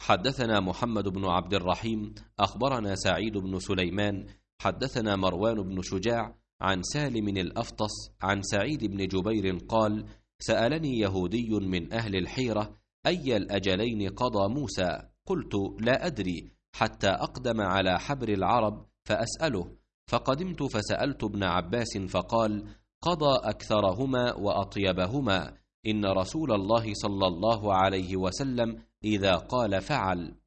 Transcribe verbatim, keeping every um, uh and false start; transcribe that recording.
حدثنا محمد بن عبد الرحيم أخبرنا سعيد بن سليمان حدثنا مروان بن شجاع عن سالم الأفطس عن سعيد بن جبير قال: سألني يهودي من أهل الحيرة أي الأجلين قضى موسى؟ قلت: لا أدري حتى أقدم على حبر العرب فأسأله، فقدمت فسألت ابن عباس فقال: قضى أكثرهما وأطيبهما، إن رسول الله صلى الله عليه وسلم إذا قال فعل.